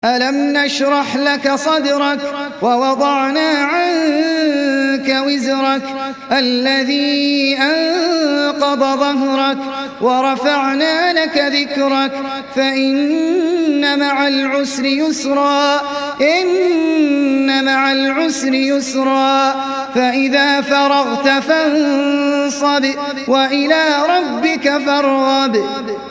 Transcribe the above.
ألم نشرح لك صدرك ووضعنا عنك وزرك الذي أنقض ظهرك ورفعنا لك ذكرك فإن مع العسر يسرا إن مع العسر يسرا فإذا فرغت فانصب وإلى ربك فارغب.